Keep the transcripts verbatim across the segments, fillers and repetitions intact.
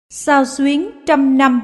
Xao xuyến trăm năm.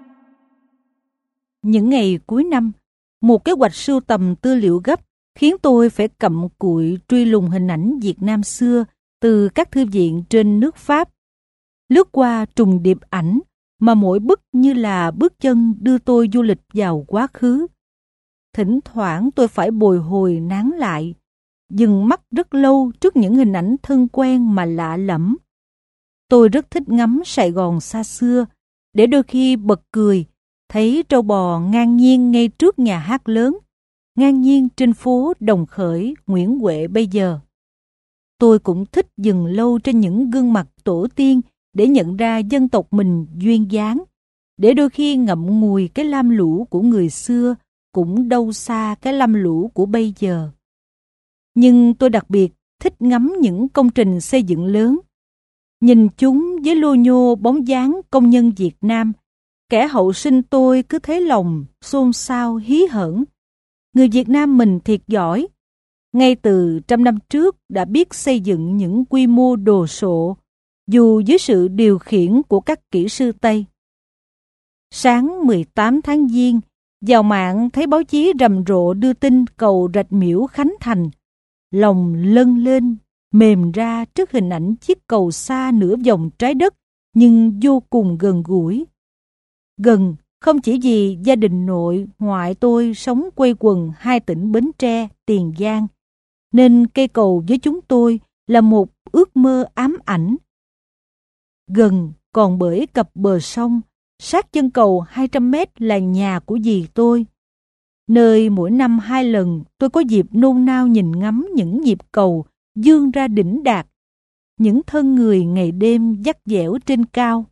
Những ngày cuối năm, một kế hoạch sưu tầm tư liệu gấp khiến tôi phải cặm cụi truy lùng hình ảnh Việt Nam xưa từ các thư viện trên nước Pháp. Lướt qua trùng điệp ảnh mà mỗi bức như là bước chân đưa tôi du lịch vào quá khứ. Thỉnh thoảng tôi phải bồi hồi nán lại, dừng mắt rất lâu trước những hình ảnh thân quen mà lạ lẫm. Tôi rất thích ngắm Sài Gòn xa xưa, để đôi khi bật cười, thấy trâu bò ngang nhiên ngay trước nhà hát lớn, ngang nhiên trên phố Đồng Khởi, Nguyễn Huệ bây giờ. Tôi cũng thích dừng lâu trên những gương mặt tổ tiên để nhận ra dân tộc mình duyên dáng, để đôi khi ngậm ngùi cái lam lũ của người xưa cũng đâu xa cái lam lũ của bây giờ. Nhưng tôi đặc biệt thích ngắm những công trình xây dựng lớn. Nhìn chúng với lô nhô bóng dáng công nhân Việt Nam, kẻ hậu sinh tôi cứ thấy lòng xôn xao hí hởn. Người Việt Nam mình thiệt giỏi. Ngay từ trăm năm trước đã biết xây dựng những quy mô đồ sộ, dù dưới sự điều khiển của các kỹ sư Tây. Sáng mười tám tháng Giêng, vào mạng thấy báo chí rầm rộ đưa tin cầu Rạch Miễu khánh thành. Lòng lâng lên, mềm ra trước hình ảnh chiếc cầu xa nửa vòng trái đất nhưng vô cùng gần gũi. Gần không chỉ vì gia đình nội ngoại tôi sống quây quần hai tỉnh Bến Tre, Tiền Giang, nên cây cầu với chúng tôi là một ước mơ ám ảnh. Gần còn bởi cặp bờ sông, sát chân cầu hai trăm mét là nhà của dì tôi, nơi mỗi năm hai lần tôi có dịp nôn nao nhìn ngắm những nhịp cầu vươn ra đỉnh đạt, những thân người ngày đêm dắt dẻo trên cao.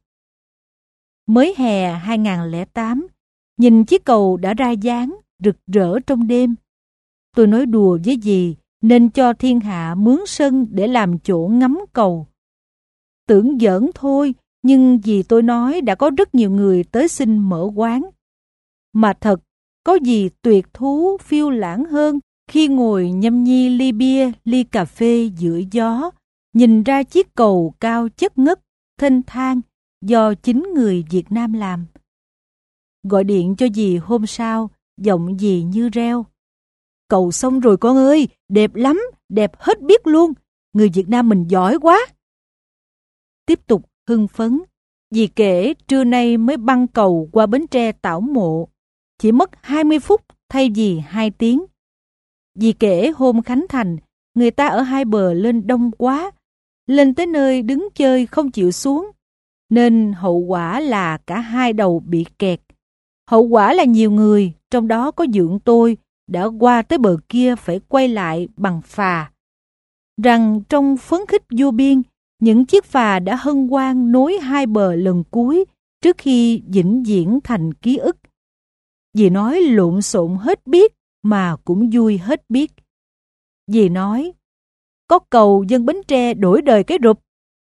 Mới hè hai nghìn không trăm lẻ tám, nhìn chiếc cầu đã ra dáng, rực rỡ trong đêm. Tôi nói đùa với dì nên cho thiên hạ mướn sân để làm chỗ ngắm cầu. Tưởng giỡn thôi, nhưng dì tôi nói đã có rất nhiều người tới xin mở quán. Mà thật, có gì tuyệt thú phiêu lãng hơn khi ngồi nhâm nhi ly bia, ly cà phê giữa gió, nhìn ra chiếc cầu cao chất ngất, thênh thang do chính người Việt Nam làm. Gọi điện cho dì hôm sau, giọng dì như reo. Cầu xong rồi con ơi, đẹp lắm, đẹp hết biết luôn, người Việt Nam mình giỏi quá. Tiếp tục hưng phấn, dì kể trưa nay mới băng cầu qua Bến Tre Tảo Mộ, chỉ mất hai mươi phút thay vì hai tiếng. Dì kể hôm khánh thành, người ta ở hai bờ lên đông quá, lên tới nơi đứng chơi không chịu xuống, nên hậu quả là cả hai đầu bị kẹt. Hậu quả là nhiều người, trong đó có dượng tôi, đã qua tới bờ kia phải quay lại bằng phà. Rằng trong phấn khích vô biên, những chiếc phà đã hân hoan nối hai bờ lần cuối trước khi vĩnh viễn thành ký ức. Dì nói lộn xộn hết biết mà cũng vui hết biết. Dì nói, có cầu dân Bến Tre đổi đời cái rụp.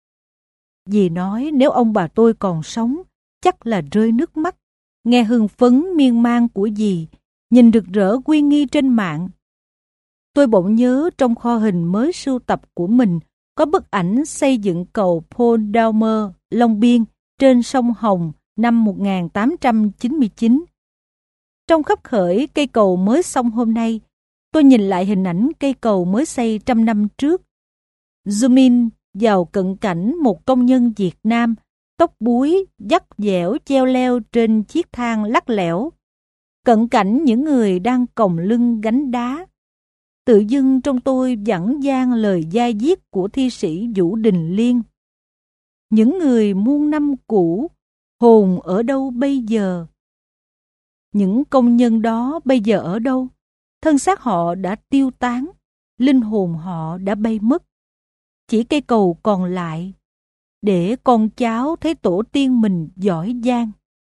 Dì nói nếu ông bà tôi còn sống, chắc là rơi nước mắt, nghe hưng phấn miên man của dì, nhìn rực rỡ uy nghi trên mạng. Tôi bỗng nhớ trong kho hình mới sưu tập của mình có bức ảnh xây dựng cầu Paul Daumer, Long Biên, trên sông Hồng năm một nghìn tám trăm chín mươi chín. Trong khắp khởi cây cầu mới xong hôm nay, tôi nhìn lại hình ảnh cây cầu mới xây trăm năm trước. Zoom in vào cận cảnh một công nhân Việt Nam, tóc búi, dắt dẻo treo leo trên chiếc thang lắc lẻo. Cận cảnh những người đang còng lưng gánh đá. Tự dưng trong tôi vẳng vang lời da diết của thi sĩ Vũ Đình Liên. Những người muôn năm cũ, hồn ở đâu bây giờ? Những công nhân đó bây giờ ở đâu? Thân xác họ đã tiêu tán, linh hồn họ đã bay mất. Chỉ cây cầu còn lại, để con cháu thấy tổ tiên mình giỏi giang.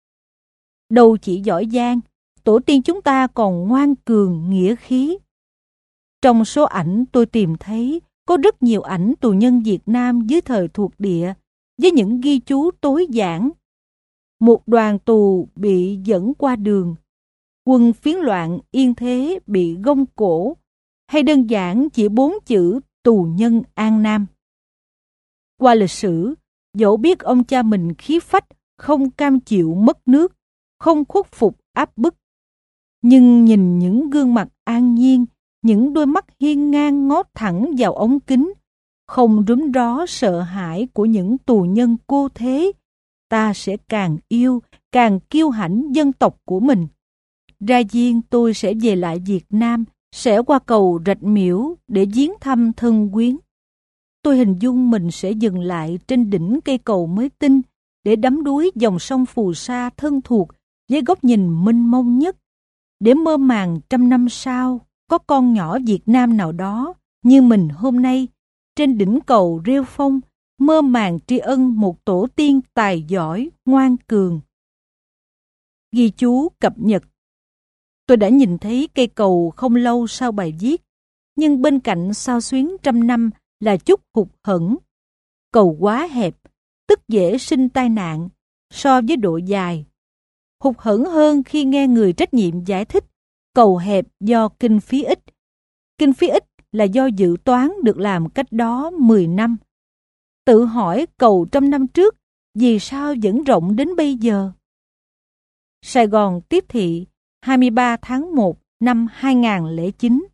Đâu chỉ giỏi giang, tổ tiên chúng ta còn ngoan cường nghĩa khí. Trong số ảnh tôi tìm thấy có rất nhiều ảnh tù nhân Việt Nam dưới thời thuộc địa với những ghi chú tối giản. Một đoàn tù bị dẫn qua đường, quân phiến loạn yên thế bị gông cổ, hay đơn giản chỉ bốn chữ tù nhân An Nam. Qua lịch sử, dẫu biết ông cha mình khí phách không cam chịu mất nước, không khuất phục áp bức. Nhưng nhìn những gương mặt an nhiên, những đôi mắt hiên ngang ngó thẳng vào ống kính, không rúm ró sợ hãi của những tù nhân cô thế, ta sẽ càng yêu, càng kiêu hãnh dân tộc của mình. Ra diên tôi sẽ về lại Việt Nam, sẽ qua cầu Rạch Miễu để viếng thăm thân quyến. Tôi hình dung mình sẽ dừng lại trên đỉnh cây cầu mới tinh để đắm đuối dòng sông phù sa thân thuộc với góc nhìn mênh mông nhất, để mơ màng trăm năm sau có con nhỏ Việt Nam nào đó như mình hôm nay trên đỉnh cầu rêu phong mơ màng tri ân một tổ tiên tài giỏi, ngoan cường. Ghi chú cập nhật. Tôi đã nhìn thấy cây cầu không lâu sau bài viết, nhưng bên cạnh sao xuyến trăm năm là chút hụt hẫng. Cầu quá hẹp, tức dễ sinh tai nạn so với độ dài. Hụt hẫng hơn khi nghe người trách nhiệm giải thích cầu hẹp do kinh phí ít. Kinh phí ít là do dự toán được làm cách đó mười năm. Tự hỏi cầu trăm năm trước vì sao vẫn rộng đến bây giờ? Sài Gòn Tiếp Thị, hai mươi ba tháng một năm hai nghìn không trăm lẻ chín.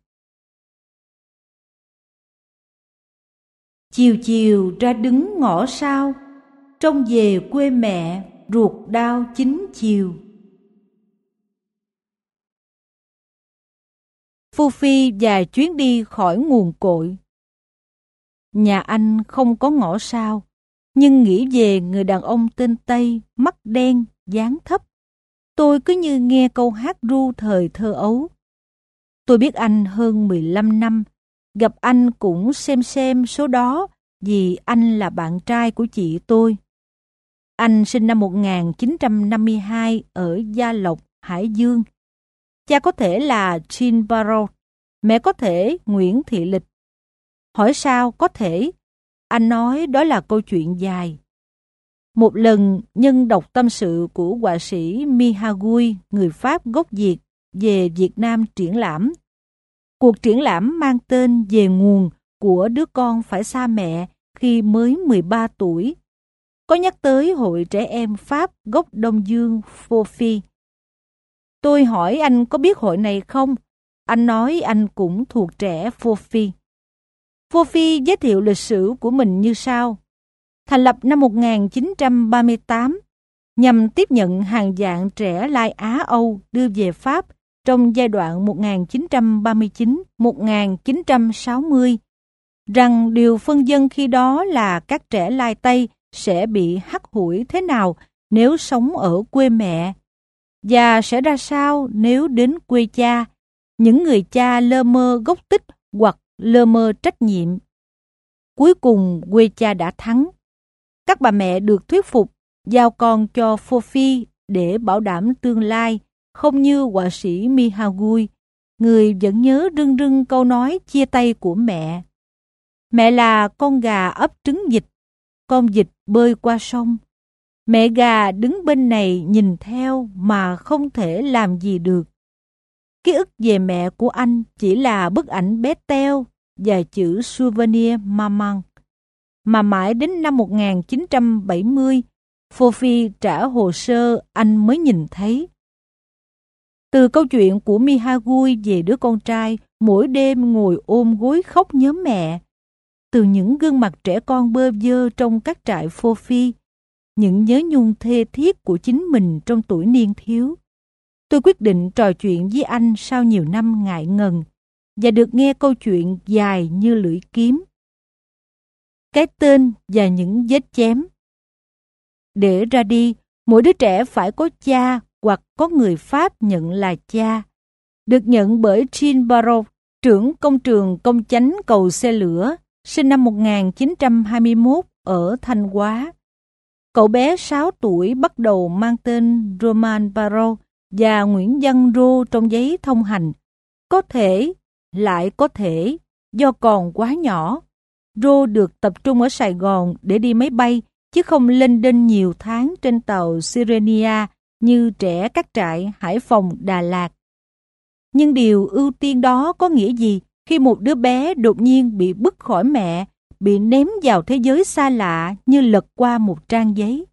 Chiều chiều ra đứng ngõ sau, trông về quê mẹ ruột đau chín chiều. Phu Phi và chuyến đi khỏi nguồn cội. Nhà anh không có ngõ sau, nhưng nghĩ về người đàn ông tên Tây, mắt đen, dáng thấp. Tôi cứ như nghe câu hát ru thời thơ ấu. Tôi biết anh hơn mười lăm năm, gặp anh cũng xem xem số đó vì anh là bạn trai của chị tôi. Anh sinh năm một nghìn chín trăm năm mươi hai ở Gia Lộc, Hải Dương. Cha có thể là Jean Barrault, mẹ có thể Nguyễn Thị Lịch. Hỏi sao có thể? Anh nói đó là câu chuyện dài. Một lần, nhân đọc tâm sự của họa sĩ Mihagui, người Pháp gốc Việt, về Việt Nam triển lãm. Cuộc triển lãm mang tên Về nguồn của đứa con phải xa mẹ khi mới mười ba tuổi. Có nhắc tới hội trẻ em Pháp gốc Đông Dương Fofi. Tôi hỏi anh có biết hội này không? Anh nói anh cũng thuộc trẻ Fofi. Fofi giới thiệu lịch sử của mình như sau. Thành lập năm một nghìn chín trăm ba mươi tám, nhằm tiếp nhận hàng vạn trẻ Lai Á-Âu đưa về Pháp trong giai đoạn một nghìn chín trăm ba mươi chín đến một nghìn chín trăm sáu mươi, rằng điều phân dân khi đó là các trẻ Lai Tây sẽ bị hắt hủi thế nào nếu sống ở quê mẹ, và sẽ ra sao nếu đến quê cha, những người cha lơ mơ gốc tích hoặc lơ mơ trách nhiệm. Cuối cùng quê cha đã thắng. Các bà mẹ được thuyết phục giao con cho Fofi để bảo đảm tương lai, không như họa sĩ Mihagui, người vẫn nhớ rưng rưng câu nói chia tay của mẹ. Mẹ là con gà ấp trứng vịt, con vịt bơi qua sông. Mẹ gà đứng bên này nhìn theo mà không thể làm gì được. Ký ức về mẹ của anh chỉ là bức ảnh bé teo và chữ souvenir maman. Mà mãi đến năm một nghìn chín trăm bảy mươi, Fofi trả hồ sơ anh mới nhìn thấy. Từ câu chuyện của Mihagui về đứa con trai mỗi đêm ngồi ôm gối khóc nhớ mẹ, từ những gương mặt trẻ con bơ vơ trong các trại Fofi, những nhớ nhung thê thiết của chính mình trong tuổi niên thiếu, tôi quyết định trò chuyện với anh sau nhiều năm ngại ngần và được nghe câu chuyện dài như lưỡi kiếm. Cái tên và những vết chém. Để ra đi, mỗi đứa trẻ phải có cha hoặc có người Pháp nhận là cha. Được nhận bởi Jean Barrault, trưởng công trường công chánh cầu xe lửa, sinh năm một nghìn chín trăm hai mươi mốt ở Thanh Hóa. Cậu bé sáu tuổi bắt đầu mang tên Roman Barrault và Nguyễn Văn Rô trong giấy thông hành. Có thể, lại có thể, do còn quá nhỏ. Rô được tập trung ở Sài Gòn để đi máy bay, chứ không lênh đênh nhiều tháng trên tàu Sirenia như trẻ các trại Hải Phòng, Đà Lạt. Nhưng điều ưu tiên đó có nghĩa gì khi một đứa bé đột nhiên bị bứt khỏi mẹ, bị ném vào thế giới xa lạ như lật qua một trang giấy?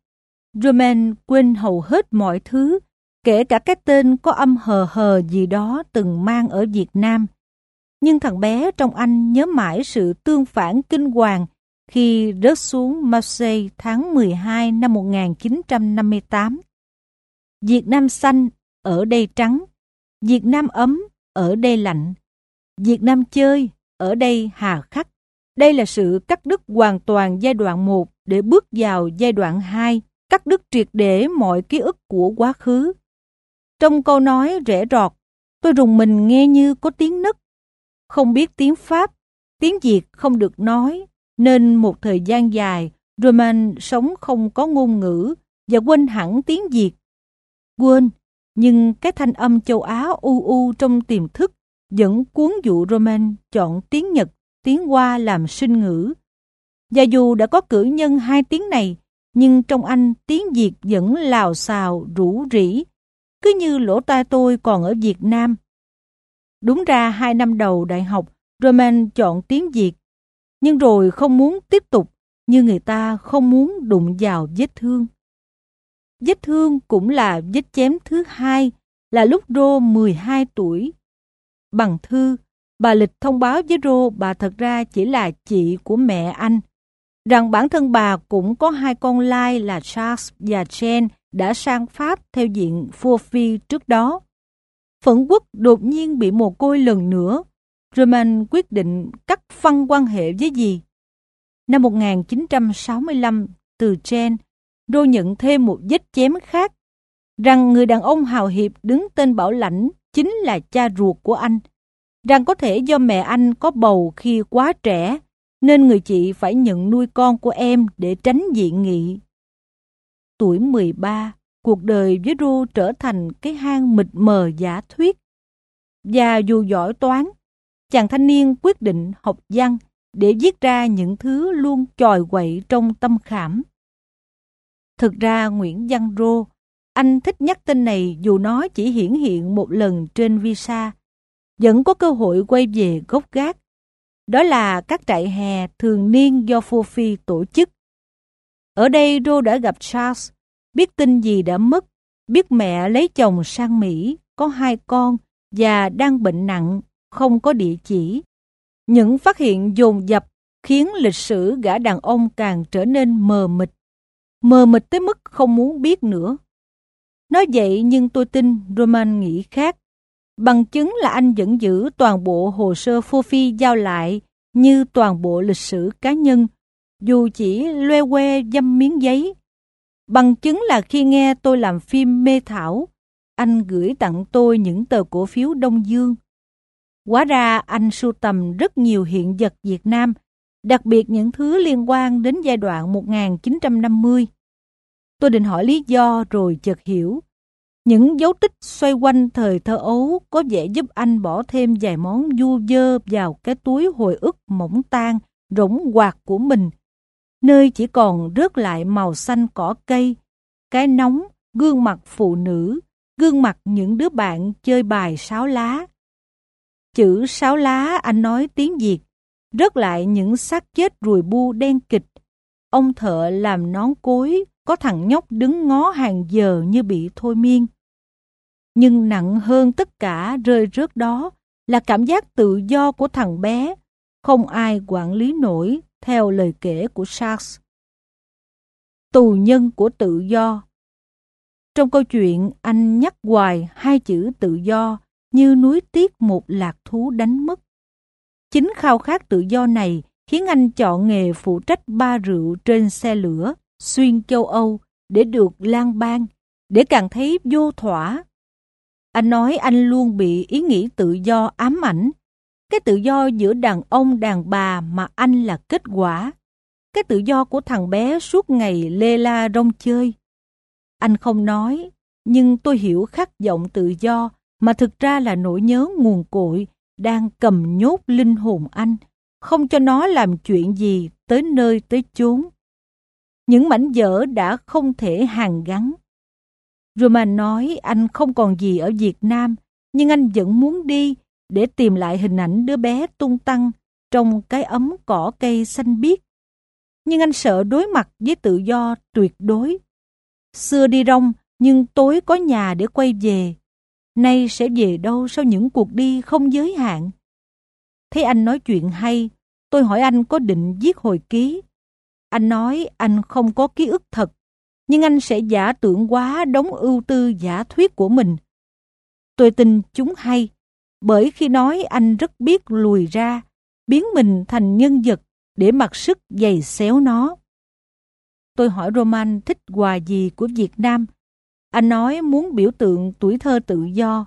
Roman quên hầu hết mọi thứ, kể cả cái tên có âm hờ hờ gì đó từng mang ở Việt Nam. Nhưng thằng bé trong anh nhớ mãi sự tương phản kinh hoàng khi rớt xuống Marseille tháng mười hai năm một nghìn chín trăm năm mươi tám. Việt Nam xanh, ở đây trắng. Việt Nam ấm, ở đây lạnh. Việt Nam chơi, ở đây hà khắc. Đây là sự cắt đứt hoàn toàn giai đoạn một để bước vào giai đoạn hai, cắt đứt triệt để mọi ký ức của quá khứ. Trong câu nói rẽ rọt, tôi rùng mình nghe như có tiếng nấc. Không biết tiếng Pháp, tiếng Việt không được nói, nên một thời gian dài, Roman sống không có ngôn ngữ và quên hẳn tiếng Việt. Quên, nhưng cái thanh âm châu Á u u trong tiềm thức vẫn cuốn dụ Roman chọn tiếng Nhật, tiếng Hoa làm sinh ngữ. Và dù đã có cử nhân hai tiếng này, nhưng trong anh tiếng Việt vẫn lào xào, rủ rỉ, cứ như lỗ tai tôi còn ở Việt Nam. Đúng ra hai năm đầu đại học, Roman chọn tiếng Việt, nhưng rồi không muốn tiếp tục, như người ta không muốn đụng vào vết thương. Vết thương cũng là vết chém thứ hai, là lúc Rô mười hai tuổi. Bằng thư, bà Lịch thông báo với Rô bà thật ra chỉ là chị của mẹ anh, rằng bản thân bà cũng có hai con lai là Charles và Jane đã sang Pháp theo diện Phu Phi trước đó. Phẫn quốc đột nhiên bị mồ côi lần nữa, Roman quyết định cắt phăng quan hệ với dì. Năm một nghìn chín trăm sáu mươi lăm, từ Jane, Rô nhận thêm một vết chém khác, rằng người đàn ông hào hiệp đứng tên bảo lãnh chính là cha ruột của anh, rằng có thể do mẹ anh có bầu khi quá trẻ, nên người chị phải nhận nuôi con của em để tránh dị nghị. Tuổi mười ba, cuộc đời với Rô trở thành cái hang mịt mờ giả thuyết. Và dù giỏi toán, chàng thanh niên quyết định học văn để viết ra những thứ luôn chòi quậy trong tâm khảm. Thực ra Nguyễn Văn Rô, anh thích nhắc tên này dù nó chỉ hiển hiện một lần trên visa, vẫn có cơ hội quay về gốc gác. Đó là các trại hè thường niên do Phu Phi tổ chức. Ở đây Rô đã gặp Charles, biết tin dì đã mất, biết mẹ lấy chồng sang Mỹ, có hai con và đang bệnh nặng, không có địa chỉ. Những phát hiện dồn dập khiến lịch sử gã đàn ông càng trở nên mờ mịt. Mờ mịt tới mức không muốn biết nữa. Nói vậy nhưng tôi tin Roman nghĩ khác. Bằng chứng là anh vẫn giữ toàn bộ hồ sơ Phu Phi giao lại như toàn bộ lịch sử cá nhân, dù chỉ loe que dăm miếng giấy. Bằng chứng là khi nghe tôi làm phim Mê Thảo, anh gửi tặng tôi những tờ cổ phiếu Đông Dương. Hóa ra anh sưu tầm rất nhiều hiện vật Việt Nam, đặc biệt những thứ liên quan đến giai đoạn một nghìn chín trăm năm mươi. Tôi định hỏi lý do rồi chợt hiểu. Những dấu tích xoay quanh thời thơ ấu có vẻ giúp anh bỏ thêm vài món du dơ vào cái túi hồi ức mỏng tan, rỗng hoạc của mình, nơi chỉ còn rớt lại màu xanh cỏ cây, cái nóng, gương mặt phụ nữ, gương mặt những đứa bạn chơi bài sáo lá. Chữ sáo lá anh nói tiếng Việt, rớt lại những xác chết ruồi bu đen kịch. Ông thợ làm nón cối, có thằng nhóc đứng ngó hàng giờ như bị thôi miên. Nhưng nặng hơn tất cả rơi rớt đó là cảm giác tự do của thằng bé, không ai quản lý nổi, theo lời kể của Charles. Tù nhân của tự do. Trong câu chuyện, anh nhắc hoài hai chữ tự do như nuối tiếc một lạc thú đánh mất. Chính khao khát tự do này khiến anh chọn nghề phụ trách ba rượu trên xe lửa xuyên châu Âu để được lang bang, để càng thấy vô thỏa. Anh nói anh luôn bị ý nghĩ tự do ám ảnh. Cái tự do giữa đàn ông đàn bà mà anh là kết quả. Cái tự do của thằng bé suốt ngày lê la rong chơi. Anh không nói, nhưng tôi hiểu khát vọng tự do mà thực ra là nỗi nhớ nguồn cội đang cầm nhốt linh hồn anh, không cho nó làm chuyện gì tới nơi tới chốn. Những mảnh vỡ đã không thể hàn gắn. Roman nói anh không còn gì ở Việt Nam, nhưng anh vẫn muốn đi để tìm lại hình ảnh đứa bé tung tăng trong cái ấm cỏ cây xanh biếc. Nhưng anh sợ đối mặt với tự do tuyệt đối. Xưa đi Rome, nhưng tối có nhà để quay về. Nay sẽ về đâu sau những cuộc đi không giới hạn? Thấy anh nói chuyện hay, tôi hỏi anh có định viết hồi ký. Anh nói anh không có ký ức thật, nhưng anh sẽ giả tưởng hóa đống ưu tư giả thuyết của mình. Tôi tin chúng hay, bởi khi nói anh rất biết lùi ra, biến mình thành nhân vật để mặc sức giày xéo nó. Tôi hỏi Roman thích quà gì của Việt Nam. Anh nói muốn biểu tượng tuổi thơ tự do.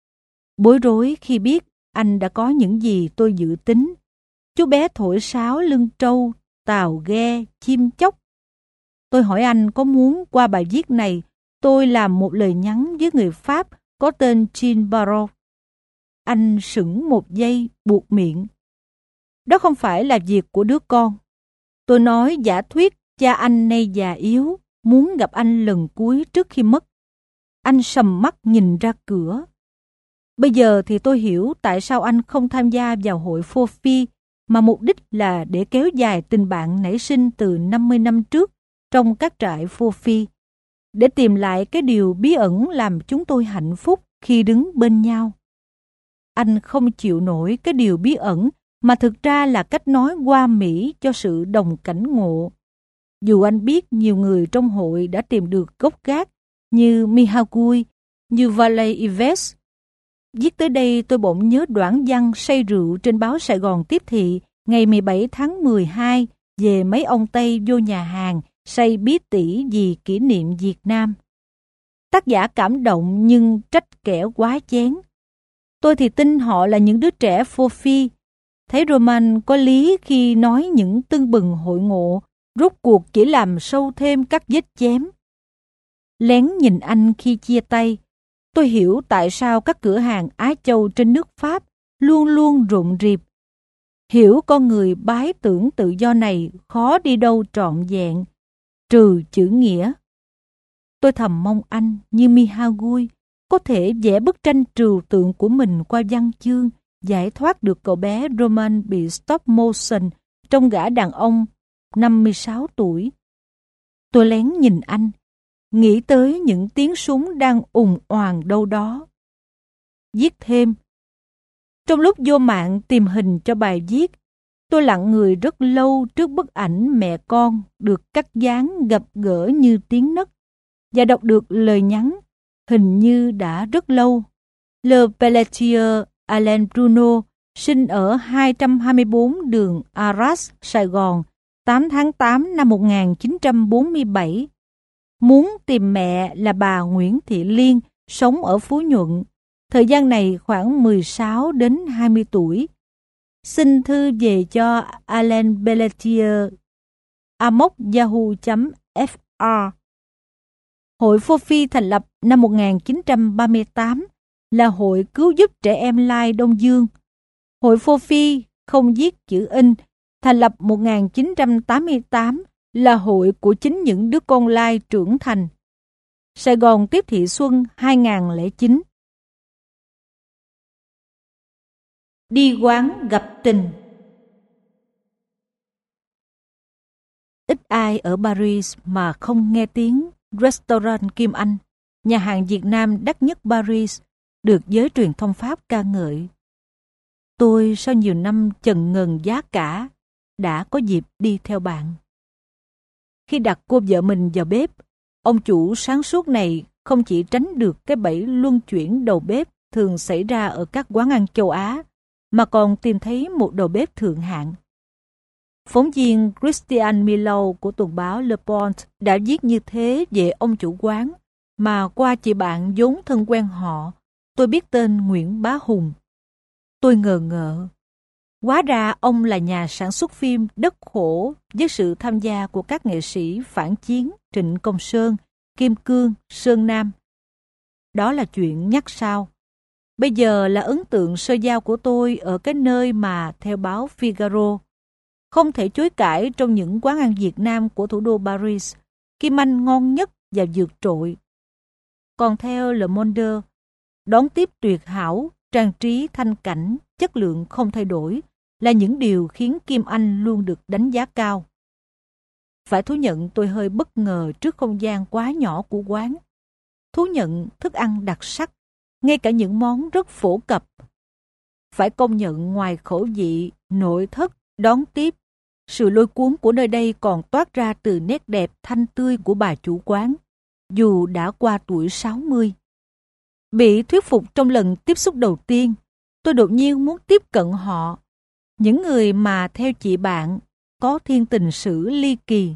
Bối rối khi biết anh đã có những gì tôi dự tính. Chú bé thổi sáo lưng trâu, tàu ghe, chim chóc. Tôi hỏi anh có muốn qua bài viết này tôi làm một lời nhắn với người Pháp có tên Jean Barrault. Anh sững một giây, buột miệng. Đó không phải là việc của đứa con. Tôi nói giả thuyết cha anh nay già yếu, muốn gặp anh lần cuối trước khi mất. Anh sầm mắt nhìn ra cửa. Bây giờ thì tôi hiểu tại sao anh không tham gia vào hội Phô Phi, mà mục đích là để kéo dài tình bạn nảy sinh từ năm mươi năm trước trong các trại Phô Phi, để tìm lại cái điều bí ẩn làm chúng tôi hạnh phúc khi đứng bên nhau. Anh không chịu nổi cái điều bí ẩn mà thực ra là cách nói hoa mỹ cho sự đồng cảnh ngộ. Dù anh biết nhiều người trong hội đã tìm được gốc gác như Mihagui, như Valet Yves. Viết tới đây tôi bỗng nhớ đoạn văn say rượu trên báo Sài Gòn Tiếp Thị ngày mười bảy tháng mười hai về mấy ông Tây vô nhà hàng say bí tỉ vì kỷ niệm Việt Nam. Tác giả cảm động nhưng trách kẻ quá chén. Tôi thì tin họ là những đứa trẻ Phô Phi. Thấy Roman có lý khi nói những tưng bừng hội ngộ rốt cuộc chỉ làm sâu thêm các vết chém. Lén nhìn anh khi chia tay, tôi hiểu tại sao các cửa hàng Á Châu trên nước Pháp luôn luôn rộn rịp. Hiểu con người bái tưởng tự do này khó đi đâu trọn vẹn, trừ chữ nghĩa. Tôi thầm mong anh như Mihagui có thể vẽ bức tranh trừu tượng của mình qua văn chương, giải thoát được cậu bé Roman bị stop motion trong gã đàn ông năm mươi sáu tuổi. Tôi lén nhìn anh, nghĩ tới những tiếng súng đang ùng oàng đâu đó. Viết thêm. Trong lúc vô mạng tìm hình cho bài viết, tôi lặng người rất lâu trước bức ảnh mẹ con được cắt dán gập gỡ như tiếng nấc và đọc được lời nhắn, hình như đã rất lâu. Le Pelletier Alain Bruno sinh ở hai trăm hai mươi bốn đường Arras, Sài Gòn, tám tháng tám năm một nghìn chín trăm bốn mươi bảy. Muốn tìm mẹ là bà Nguyễn Thị Liên, sống ở Phú Nhuận. Thời gian này khoảng mười sáu đến hai mươi tuổi. Xin thư về cho Alain Pelletier a m o c yahoo chấm f r. Hội Phô Phi thành lập năm một nghìn chín trăm ba mươi tám là hội cứu giúp trẻ em Lai Đông Dương. Hội Phô Phi không viết chữ in, thành lập một nghìn chín trăm tám mươi tám là hội của chính những đứa con Lai trưởng thành. Sài Gòn Tiếp Thị Xuân hai nghìn không trăm lẻ chín. Đi quán gặp tình. Ít ai ở Paris mà không nghe tiếng Restaurant Kim Anh, nhà hàng Việt Nam đắt nhất Paris, được giới truyền thông Pháp ca ngợi. Tôi sau nhiều năm chần ngần giá cả, đã có dịp đi theo bạn. Khi đặt cô vợ mình vào bếp, ông chủ sáng suốt này không chỉ tránh được cái bẫy luân chuyển đầu bếp thường xảy ra ở các quán ăn châu Á, mà còn tìm thấy một đầu bếp thượng hạng. Phóng viên Christian Milo của tuần báo Le Point đã viết như thế về ông chủ quán, mà qua chị bạn vốn thân quen họ, tôi biết tên Nguyễn Bá Hùng. Tôi ngờ ngợ. Hóa ra ông là nhà sản xuất phim đất khổ với sự tham gia của các nghệ sĩ phản chiến Trịnh Công Sơn, Kim Cương, Sơn Nam. Đó là chuyện nhắc sau. Bây giờ là ấn tượng sơ giao của tôi ở cái nơi mà theo báo Figaro, không thể chối cãi trong những quán ăn Việt Nam của thủ đô Paris, Kim Anh ngon nhất và vượt trội. Còn theo Le Monde, đón tiếp tuyệt hảo, trang trí thanh cảnh, chất lượng không thay đổi là những điều khiến Kim Anh luôn được đánh giá cao. Phải thú nhận tôi hơi bất ngờ trước không gian quá nhỏ của quán. Thú nhận thức ăn đặc sắc, ngay cả những món rất phổ cập. Phải công nhận ngoài khẩu vị, nội thất, đón tiếp, sự lôi cuốn của nơi đây còn toát ra từ nét đẹp thanh tươi của bà chủ quán, dù đã qua tuổi sáu mươi. Bị thuyết phục trong lần tiếp xúc đầu tiên, tôi đột nhiên muốn tiếp cận họ, những người mà theo chị bạn có thiên tình sử ly kỳ.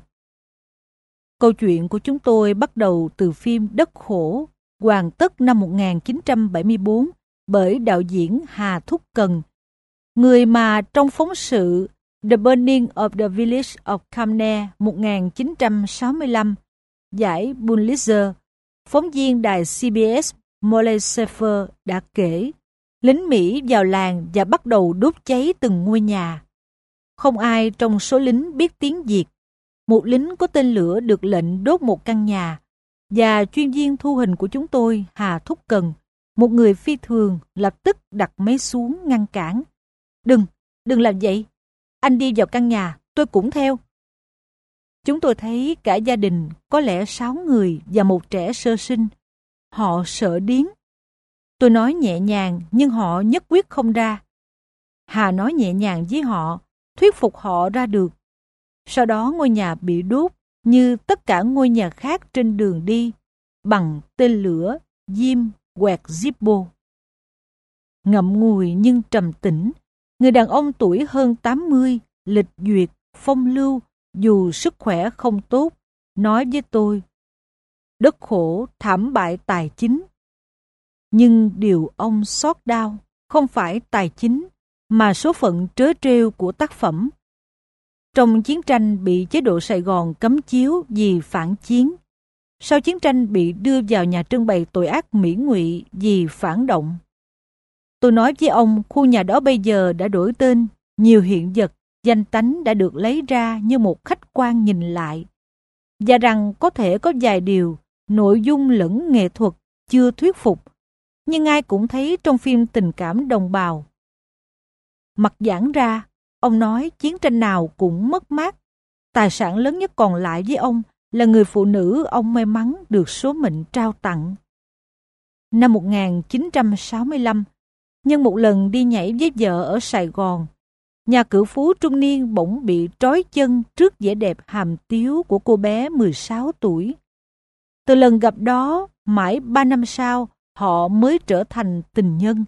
Câu chuyện của chúng tôi bắt đầu từ phim Đất Khổ, hoàn tất năm một nghìn chín trăm bảy mươi tư bởi đạo diễn Hà Thúc Cần, người mà trong phóng sự The Burning of the Village of Camden một nghìn chín trăm sáu mươi lăm, giải Pulitzer, phóng viên đài xê bê ét Molly Shaffer đã kể. Lính Mỹ vào làng và bắt đầu đốt cháy từng ngôi nhà. Không ai trong số lính biết tiếng Việt. Một lính có tên lửa được lệnh đốt một căn nhà, và chuyên viên thu hình của chúng tôi, Hà Thúc Cần, một người phi thường, lập tức đặt máy xuống ngăn cản. Đừng, đừng làm vậy. Anh đi vào căn nhà, tôi cũng theo. Chúng tôi thấy cả gia đình, có lẽ sáu người và một trẻ sơ sinh. Họ sợ điếng. Tôi nói nhẹ nhàng nhưng họ nhất quyết không ra. Hà nói nhẹ nhàng với họ, thuyết phục họ ra được. Sau đó ngôi nhà bị đốt như tất cả ngôi nhà khác trên đường đi, bằng tên lửa, diêm, quẹt Zippo. Ngậm ngùi nhưng trầm tĩnh, người đàn ông tuổi hơn tám mươi, lịch duyệt, phong lưu, dù sức khỏe không tốt, nói với tôi: đất khổ thảm bại tài chính. Nhưng điều ông xót đau không phải tài chính, mà số phận trớ trêu của tác phẩm. Trong chiến tranh bị chế độ Sài Gòn cấm chiếu vì phản chiến. Sau chiến tranh bị đưa vào nhà trưng bày tội ác mỹ ngụy vì phản động. Tôi nói với ông, khu nhà đó bây giờ đã đổi tên, nhiều hiện vật, danh tánh đã được lấy ra như một khách quan nhìn lại, và rằng có thể có vài điều, nội dung lẫn nghệ thuật chưa thuyết phục, nhưng ai cũng thấy trong phim tình cảm đồng bào. Mặt giãn ra, ông nói chiến tranh nào cũng mất mát. Tài sản lớn nhất còn lại với ông là người phụ nữ ông may mắn được số mệnh trao tặng. Năm một nghìn chín trăm sáu mươi lăm, nhân một lần đi nhảy với vợ ở Sài Gòn, nhà cử phú trung niên bỗng bị trói chân trước vẻ đẹp hàm tiếu của cô bé mười sáu tuổi. Từ lần gặp đó, mãi ba năm sau, họ mới trở thành tình nhân.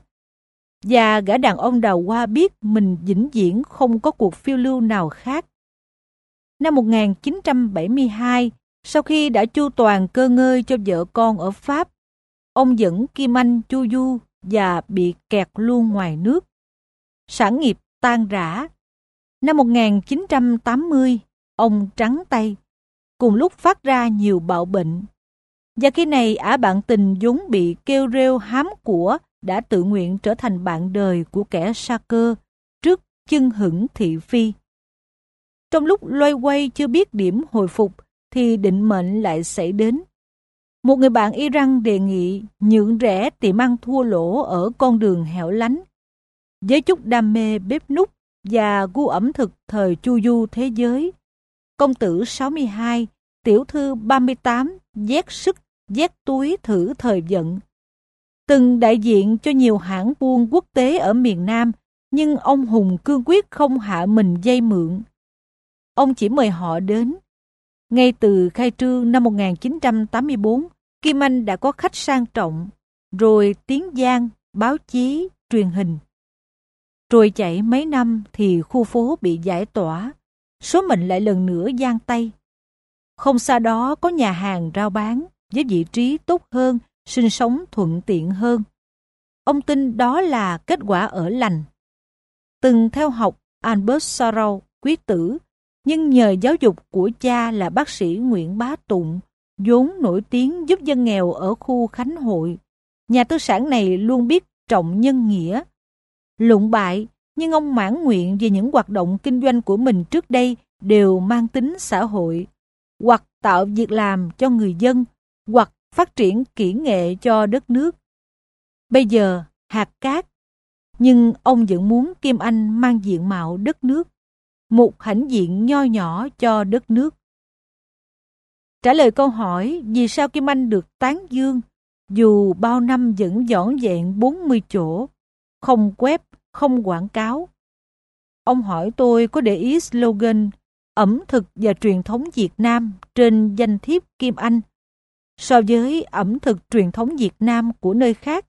Và gã đàn ông đào hoa biết mình vĩnh viễn không có cuộc phiêu lưu nào khác. Năm một nghìn chín trăm bảy mươi hai, sau khi đã chu toàn cơ ngơi cho vợ con ở Pháp, ông dẫn Kim Anh chu du và bị kẹt luôn ngoài nước. Sản nghiệp tan rã. Năm một nghìn chín trăm tám mươi, ông trắng tay, cùng lúc phát ra nhiều bạo bệnh. Và khi này ả bạn tình vốn bị kêu rêu hám của đã tự nguyện trở thành bạn đời của kẻ sa cơ trước chân hững thị phi. Trong lúc loay quay chưa biết điểm hồi phục thì định mệnh lại xảy đến. Một người bạn Iran đề nghị nhượng rẽ tiệm ăn thua lỗ ở con đường hẻo lánh. Với chút đam mê bếp núc và gu ẩm thực thời chu du thế giới, công tử sáu mươi hai, tiểu thư ba mươi tám vét sức, vét túi thử thời vận. Từng đại diện cho nhiều hãng buôn quốc tế ở miền Nam, nhưng ông hùng cương quyết không hạ mình vay mượn. Ông chỉ mời họ đến. Ngay từ khai trương năm một nghìn chín trăm tám mươi tư, Kim Anh đã có khách sang trọng, rồi tiếng Giang, báo chí, truyền hình. Rồi chạy mấy năm thì khu phố bị giải tỏa, số mệnh lại lần nữa giang tay. Không xa đó có nhà hàng rao bán với vị trí tốt hơn, sinh sống thuận tiện hơn. Ông tin đó là kết quả ở lành. Từng theo học Albert Sorrow, quý tử, nhưng nhờ giáo dục của cha là bác sĩ Nguyễn Bá Tụng, vốn nổi tiếng giúp dân nghèo ở khu Khánh Hội, nhà tư sản này luôn biết trọng nhân nghĩa. Lụng bại, nhưng ông mãn nguyện vì những hoạt động kinh doanh của mình trước đây đều mang tính xã hội, hoặc tạo việc làm cho người dân, hoặc phát triển kỹ nghệ cho đất nước. Bây giờ, hạt cát, nhưng ông vẫn muốn Kim Anh mang diện mạo đất nước, một hãnh diện nho nhỏ cho đất nước. Trả lời câu hỏi vì sao Kim Anh được tán dương dù bao năm vẫn vỏn vẹn bốn mươi chỗ, không web, không quảng cáo. Ông hỏi tôi có để ý slogan ẩm thực và truyền thống Việt Nam trên danh thiếp Kim Anh so với ẩm thực truyền thống Việt Nam của nơi khác.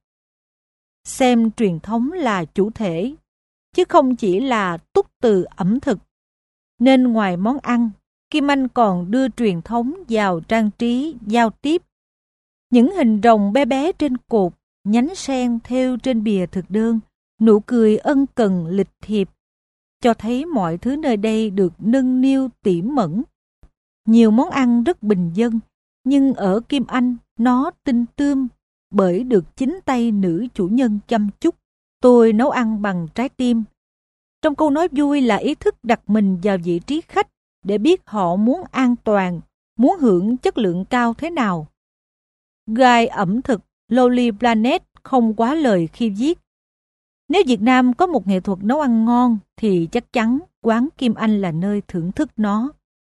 Xem truyền thống là chủ thể, chứ không chỉ là túc từ ẩm thực. Nên ngoài món ăn, Kim Anh còn đưa truyền thống vào trang trí, giao tiếp. Những hình rồng bé bé trên cột, nhánh sen thêu trên bìa thực đơn, nụ cười ân cần lịch thiệp, cho thấy mọi thứ nơi đây được nâng niu tỉ mẩn. Nhiều món ăn rất bình dân, nhưng ở Kim Anh nó tinh tươm bởi được chính tay nữ chủ nhân chăm chút. Tôi nấu ăn bằng trái tim. Trong câu nói vui là ý thức đặt mình vào vị trí khách để biết họ muốn an toàn, muốn hưởng chất lượng cao thế nào. Guide ẩm thực Lonely Planet không quá lời khi viết. Nếu Việt Nam có một nghệ thuật nấu ăn ngon thì chắc chắn quán Kim Anh là nơi thưởng thức nó.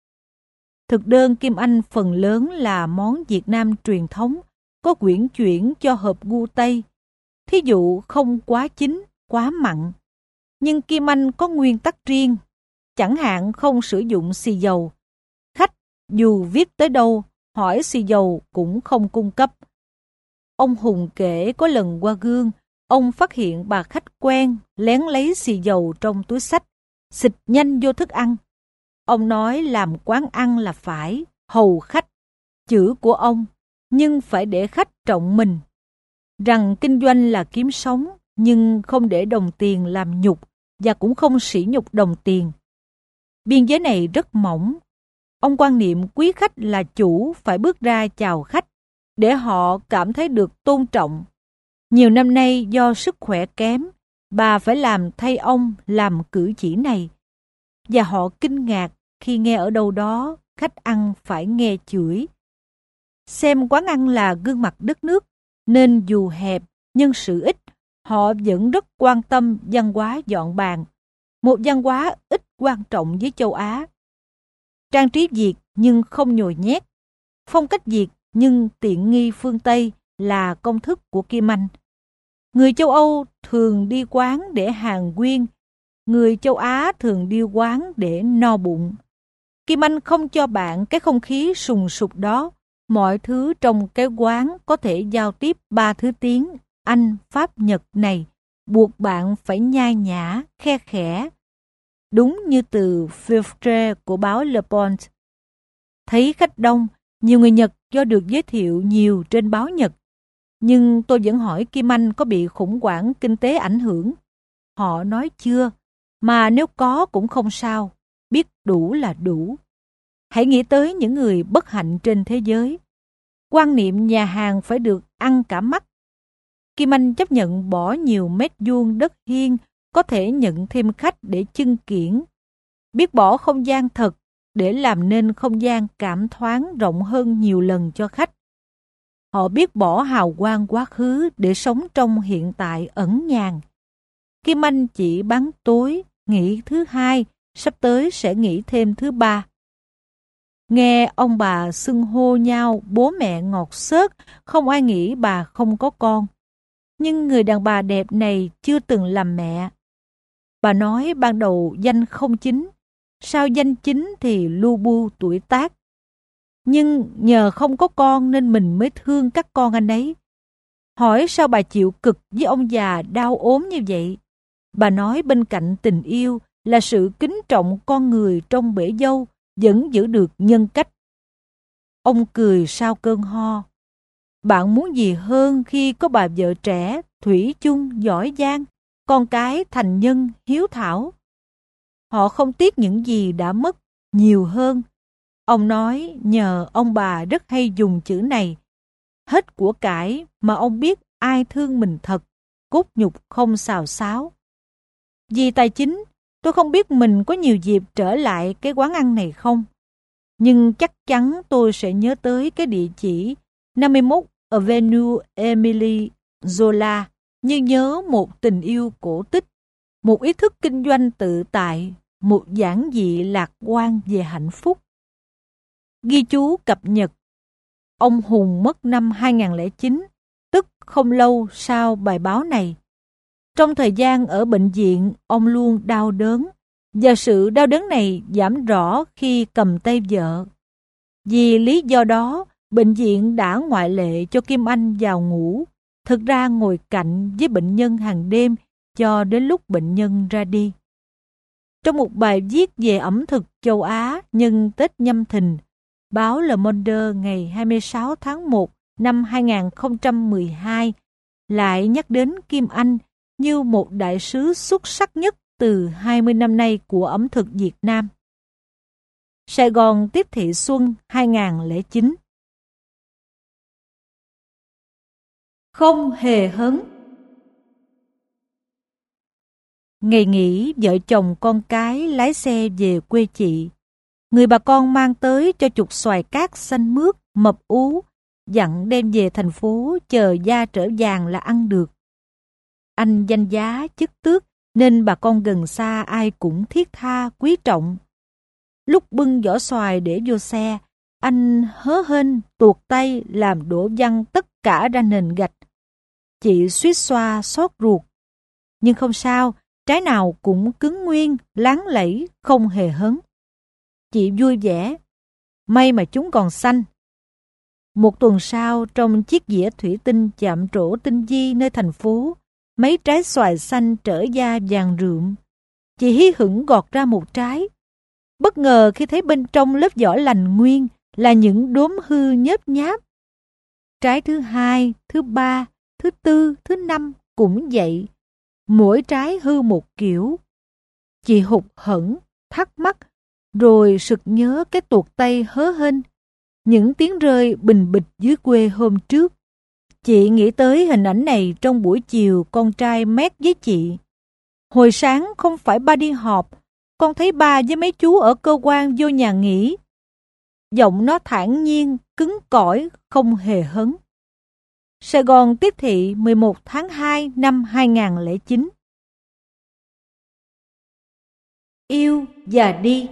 Thực đơn Kim Anh phần lớn là món Việt Nam truyền thống, có quyển chuyển cho hợp gu Tây. Thí dụ không quá chín, quá mặn. Nhưng Kim Anh có nguyên tắc riêng, chẳng hạn không sử dụng xì dầu. Khách dù viết tới đâu, hỏi xì dầu cũng không cung cấp. Ông Hùng kể có lần qua gương, ông phát hiện bà khách quen lén lấy xì dầu trong túi xách, xịt nhanh vô thức ăn. Ông nói làm quán ăn là phải hầu khách, chữ của ông, nhưng phải để khách trọng mình. Rằng kinh doanh là kiếm sống, nhưng không để đồng tiền làm nhục và cũng không sỉ nhục đồng tiền. Biên giới này rất mỏng. Ông quan niệm quý khách là chủ phải bước ra chào khách để họ cảm thấy được tôn trọng. Nhiều năm nay do sức khỏe kém, bà phải làm thay ông làm cử chỉ này. Và họ kinh ngạc khi nghe ở đâu đó khách ăn phải nghe chửi. Xem quán ăn là gương mặt đất nước, nên dù hẹp, nhân sự ít, họ vẫn rất quan tâm văn hóa dọn bàn. Một văn hóa ít quan trọng với châu Á. Trang trí Việt nhưng không nhồi nhét. Phong cách Việt nhưng tiện nghi phương Tây là công thức của Kim Anh. Người châu Âu thường đi quán để hàng quyên, người châu Á thường đi quán để no bụng. Kim Anh không cho bạn cái không khí sùng sục đó. Mọi thứ trong cái quán có thể giao tiếp ba thứ tiếng Anh, Pháp, Nhật này, buộc bạn phải nhai nhã, khe khẽ. Đúng như từ Filtre của báo Le Monde. Thấy khách đông, nhiều người Nhật do được giới thiệu nhiều trên báo Nhật. Nhưng tôi vẫn hỏi Kim Anh có bị khủng hoảng kinh tế ảnh hưởng. Họ nói chưa, mà nếu có cũng không sao, biết đủ là đủ. Hãy nghĩ tới những người bất hạnh trên thế giới. Quan niệm nhà hàng phải được ăn cả mắt. Kim Anh chấp nhận bỏ nhiều mét vuông đất hiên, có thể nhận thêm khách để chưng kiển. Biết bỏ không gian thật để làm nên không gian cảm thoáng rộng hơn nhiều lần cho khách. Họ biết bỏ hào quang quá khứ để sống trong hiện tại ẩn nhàn. Kim Anh chỉ bán tối, nghỉ thứ hai, sắp tới sẽ nghỉ thêm thứ ba. Nghe ông bà xưng hô nhau bố mẹ ngọt xớt, không ai nghĩ bà không có con. Nhưng người đàn bà đẹp này chưa từng làm mẹ. Bà nói ban đầu danh không chính, sau danh chính thì lu bu tuổi tác. Nhưng nhờ không có con nên mình mới thương các con anh ấy. Hỏi sao bà chịu cực với ông già đau ốm như vậy? Bà nói bên cạnh tình yêu là sự kính trọng con người trong bể dâu vẫn giữ được nhân cách. Ông cười sau cơn ho. Bạn muốn gì hơn khi có bà vợ trẻ, thủy chung, giỏi giang, con cái thành nhân, hiếu thảo? Họ không tiếc những gì đã mất, nhiều hơn. Ông nói nhờ ông bà rất hay dùng chữ này. Hết của cải mà ông biết ai thương mình thật, cốt nhục không xào xáo. Vì tài chính, tôi không biết mình có nhiều dịp trở lại cái quán ăn này không. Nhưng chắc chắn tôi sẽ nhớ tới cái địa chỉ năm mươi mốt Avenue Emile Zola như nhớ một tình yêu cổ tích, một ý thức kinh doanh tự tại, một giản dị lạc quan về hạnh phúc. Ghi chú cập nhật. Ông Hùng mất năm hai không không chín, tức không lâu sau bài báo này. Trong thời gian ở bệnh viện, ông luôn đau đớn, và sự đau đớn này giảm rõ khi cầm tay vợ. Vì lý do đó, bệnh viện đã ngoại lệ cho Kim Anh vào ngủ, thực ra ngồi cạnh với bệnh nhân hàng đêm cho đến lúc bệnh nhân ra đi. Trong một bài viết về ẩm thực châu Á nhân Tết Nhâm Thìn, báo Le Monde ngày hai mươi sáu tháng một năm hai nghìn không trăm mười hai lại nhắc đến Kim Anh như một đại sứ xuất sắc nhất từ hai mươi năm nay của ẩm thực Việt Nam. Sài Gòn Tiếp Thị Xuân hai nghìn không trăm lẻ chín. Không hề hấn. Ngày nghỉ, vợ chồng con cái lái xe về quê chị. Người bà con mang tới cho chục xoài cát xanh mướt, mập ú, dặn đem về thành phố chờ da trở vàng là ăn được. Anh danh giá chức tước nên bà con gần xa ai cũng thiết tha quý trọng. Lúc bưng vỏ xoài để vô xe, anh hớ hênh tuột tay làm đổ văng tất cả ra nền gạch. Chị suýt xoa xót ruột. Nhưng không sao, trái nào cũng cứng nguyên, láng lẫy, không hề hấn. Chị vui vẻ. May mà chúng còn xanh. Một tuần sau, trong chiếc dĩa thủy tinh chạm trổ tinh vi nơi thành phố, mấy trái xoài xanh trở da vàng rượm. Chị hí hửng gọt ra một trái. Bất ngờ khi thấy bên trong lớp vỏ lành nguyên là những đốm hư nhớp nháp. Trái thứ hai, thứ ba, thứ tư, thứ năm cũng vậy. Mỗi trái hư một kiểu. Chị hụt hẫng, thắc mắc, rồi sực nhớ cái tuột tay hớ hênh, những tiếng rơi bình bịch dưới quê hôm trước. Chị nghĩ tới hình ảnh này trong buổi chiều con trai mét với chị. Hồi sáng không phải ba đi họp, con thấy ba với mấy chú ở cơ quan vô nhà nghỉ. Giọng nó thản nhiên, cứng cỏi, không hề hấn. Sài Gòn Tiếp Thị mười một tháng hai năm hai nghìn không trăm lẻ chín. Yêu và đi.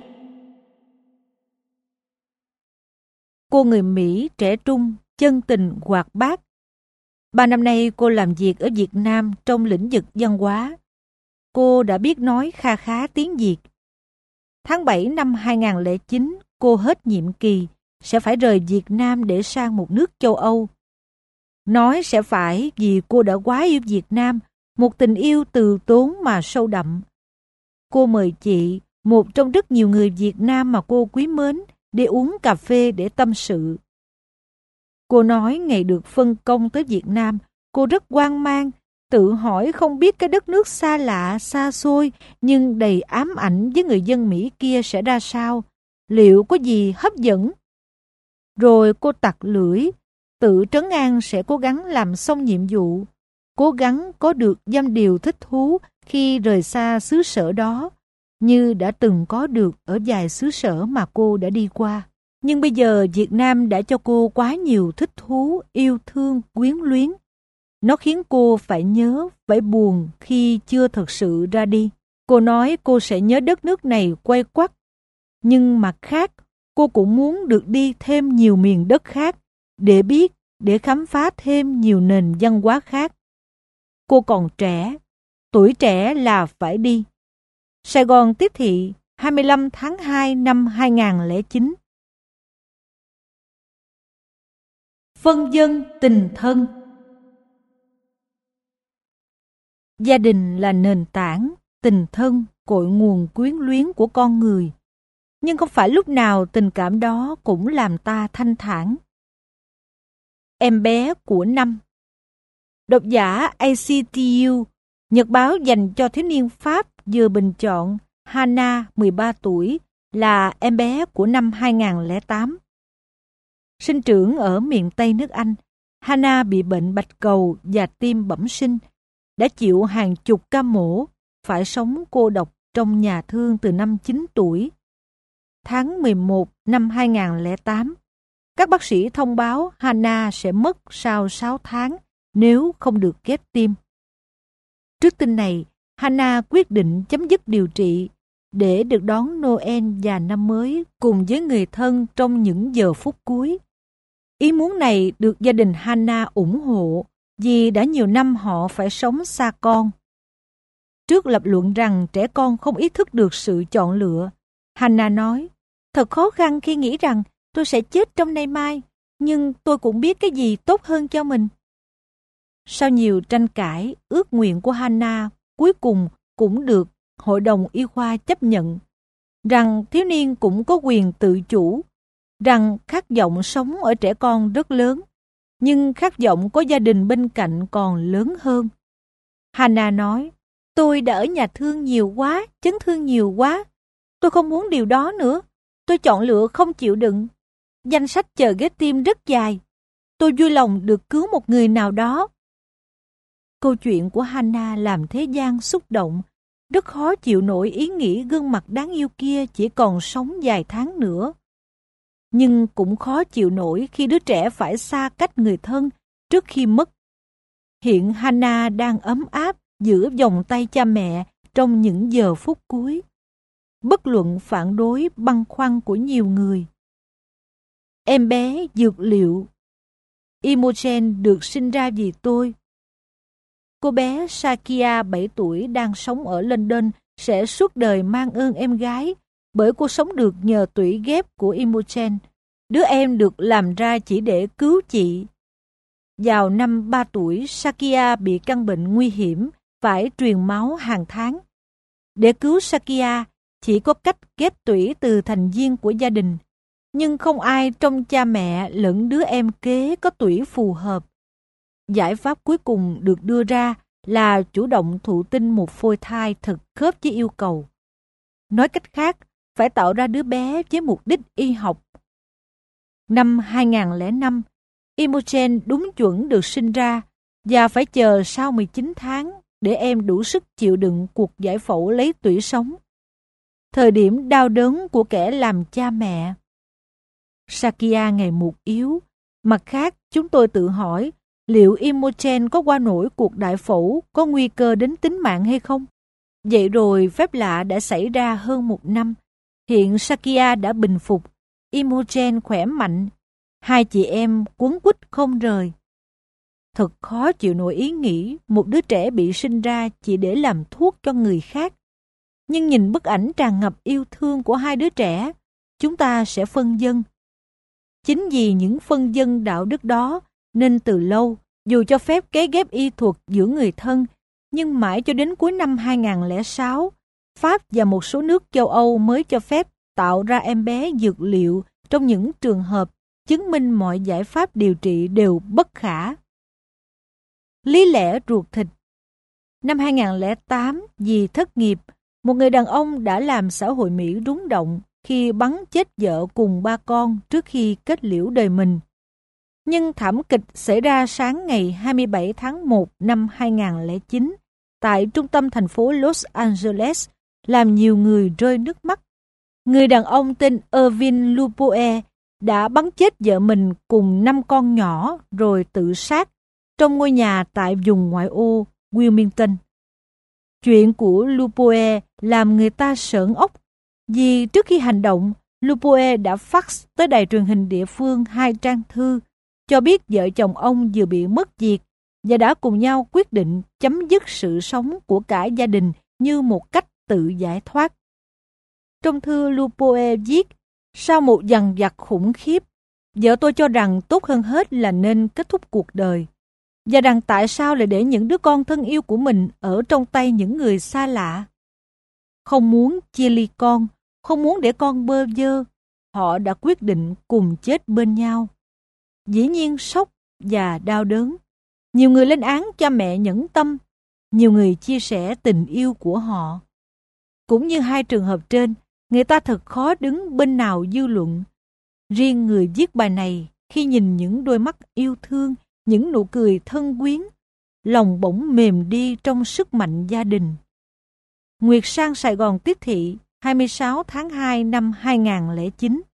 Cô người Mỹ trẻ trung, chân tình, hoạt bát. Ba năm nay cô làm việc ở Việt Nam trong lĩnh vực văn hóa. Cô đã biết nói kha khá tiếng Việt. Tháng bảy năm hai nghìn không trăm lẻ chín, cô hết nhiệm kỳ, sẽ phải rời Việt Nam để sang một nước châu Âu. Nói sẽ phải vì cô đã quá yêu Việt Nam, một tình yêu từ tốn mà sâu đậm. Cô mời chị, một trong rất nhiều người Việt Nam mà cô quý mến, đi uống cà phê để tâm sự. Cô nói ngày được phân công tới Việt Nam, cô rất hoang mang, tự hỏi không biết cái đất nước xa lạ, xa xôi, nhưng đầy ám ảnh với người dân Mỹ kia sẽ ra sao, liệu có gì hấp dẫn? Rồi cô tặc lưỡi, tự trấn an sẽ cố gắng làm xong nhiệm vụ, cố gắng có được dăm điều thích thú khi rời xa xứ sở đó, như đã từng có được ở vài xứ sở mà cô đã đi qua. Nhưng bây giờ Việt Nam đã cho cô quá nhiều thích thú, yêu thương, quyến luyến. Nó khiến cô phải nhớ, phải buồn khi chưa thật sự ra đi. Cô nói cô sẽ nhớ đất nước này quay quắt. Nhưng mặt khác, cô cũng muốn được đi thêm nhiều miền đất khác, để biết, để khám phá thêm nhiều nền văn hóa khác. Cô còn trẻ, tuổi trẻ là phải đi. Sài Gòn Tiếp Thị, hai mươi lăm tháng hai năm hai nghìn không trăm lẻ chín. Phân dân tình thân. Gia đình là nền tảng, tình thân, cội nguồn quyến luyến của con người. Nhưng không phải lúc nào tình cảm đó cũng làm ta thanh thản. Em bé của năm. Độc giả a xê tê u, nhật báo dành cho thiếu niên Pháp, vừa bình chọn Hannah, mười ba tuổi, là em bé của năm hai nghìn không trăm lẻ tám. Sinh trưởng ở miền Tây nước Anh, Hannah bị bệnh bạch cầu và tim bẩm sinh, đã chịu hàng chục ca mổ, phải sống cô độc trong nhà thương từ năm chín tuổi. Tháng mười một năm hai nghìn không trăm lẻ tám, các bác sĩ thông báo Hannah sẽ mất sau sáu tháng nếu không được ghép tim. Trước tin này, Hannah quyết định chấm dứt điều trị để được đón Noel và năm mới cùng với người thân trong những giờ phút cuối. Ý muốn này được gia đình Hannah ủng hộ vì đã nhiều năm họ phải sống xa con. Trước lập luận rằng trẻ con không ý thức được sự chọn lựa, Hannah nói, thật khó khăn khi nghĩ rằng tôi sẽ chết trong nay mai, nhưng tôi cũng biết cái gì tốt hơn cho mình. Sau nhiều tranh cãi, ước nguyện của Hannah cuối cùng cũng được Hội đồng Y khoa chấp nhận, rằng thiếu niên cũng có quyền tự chủ, rằng khát vọng sống ở trẻ con rất lớn, nhưng khát vọng có gia đình bên cạnh còn lớn hơn. Hannah nói, tôi đã ở nhà thương nhiều quá, chấn thương nhiều quá. Tôi không muốn điều đó nữa. Tôi chọn lựa không chịu đựng. Danh sách chờ ghép tim rất dài. Tôi vui lòng được cứu một người nào đó. Câu chuyện của Hannah làm thế gian xúc động. Rất khó chịu nổi ý nghĩ gương mặt đáng yêu kia chỉ còn sống vài tháng nữa. Nhưng cũng khó chịu nổi khi đứa trẻ phải xa cách người thân trước khi mất. Hiện Hannah đang ấm áp giữa vòng tay cha mẹ trong những giờ phút cuối. Bất luận phản đối băn khoăn của nhiều người. Em bé dược liệu Imogen được sinh ra vì tôi. Cô bé Sakia bảy tuổi đang sống ở London sẽ suốt đời mang ơn em gái bởi cô sống được nhờ tủy ghép của Imogen. Đứa em được làm ra chỉ để cứu chị. Vào năm ba tuổi, Sakia bị căn bệnh nguy hiểm, phải truyền máu hàng tháng. Để cứu Sakia, chỉ có cách ghép tủy từ thành viên của gia đình. Nhưng không ai trong cha mẹ lẫn đứa em kế có tủy phù hợp. Giải pháp cuối cùng được đưa ra là chủ động thụ tinh một phôi thai thật khớp với yêu cầu. Nói cách khác, phải tạo ra đứa bé với mục đích y học. Năm hai nghìn không trăm lẻ năm, Imogen đúng chuẩn được sinh ra và phải chờ sau mười chín tháng để em đủ sức chịu đựng cuộc giải phẫu lấy tủy sống. Thời điểm đau đớn của kẻ làm cha mẹ. Sakia ngày một yếu. Mặt khác, chúng tôi tự hỏi liệu Imogen có qua nổi cuộc đại phẫu có nguy cơ đến tính mạng hay không? Vậy rồi phép lạ đã xảy ra hơn một năm. Hiện Sakia đã bình phục. Imogen khỏe mạnh. Hai chị em quấn quýt không rời. Thật khó chịu nổi ý nghĩ một đứa trẻ bị sinh ra chỉ để làm thuốc cho người khác. Nhưng nhìn bức ảnh tràn ngập yêu thương của hai đứa trẻ, chúng ta sẽ phân vân. Chính vì những phân vân đạo đức đó nên từ lâu, dù cho phép cấy ghép y thuật giữa người thân, nhưng mãi cho đến cuối năm hai nghìn không trăm lẻ sáu, Pháp và một số nước châu Âu mới cho phép tạo ra em bé dược liệu trong những trường hợp chứng minh mọi giải pháp điều trị đều bất khả. Lý lẽ ruột thịt. Năm hai nghìn không trăm lẻ tám, vì thất nghiệp, một người đàn ông đã làm xã hội Mỹ rúng động khi bắn chết vợ cùng ba con trước khi kết liễu đời mình. Nhưng thảm kịch xảy ra sáng ngày hai mươi bảy tháng một năm hai nghìn không trăm lẻ chín tại trung tâm thành phố Los Angeles làm nhiều người rơi nước mắt. Người đàn ông tên Irvin Lupoe đã bắn chết vợ mình cùng năm con nhỏ rồi tự sát trong ngôi nhà tại vùng ngoại ô Wilmington. Chuyện của Lupoe làm người ta sởn ốc vì trước khi hành động, Lupoe đã fax tới đài truyền hình địa phương hai trang thư cho biết vợ chồng ông vừa bị mất việc và đã cùng nhau quyết định chấm dứt sự sống của cả gia đình như một cách tự giải thoát. Trong thư Lupoe viết, sau một dằn vặt khủng khiếp, vợ tôi cho rằng tốt hơn hết là nên kết thúc cuộc đời, và rằng tại sao lại để những đứa con thân yêu của mình ở trong tay những người xa lạ. Không muốn chia ly con, không muốn để con bơ vơ, họ đã quyết định cùng chết bên nhau. Dĩ nhiên sốc và đau đớn. Nhiều người lên án cha mẹ nhẫn tâm, nhiều người chia sẻ tình yêu của họ. Cũng như hai trường hợp trên, người ta thật khó đứng bên nào dư luận. Riêng người viết bài này, khi nhìn những đôi mắt yêu thương, những nụ cười thân quyến, lòng bỗng mềm đi trong sức mạnh gia đình. Nguyệt sang Sài Gòn tiếp thị, hai mươi sáu tháng hai năm hai nghìn không trăm lẻ chín.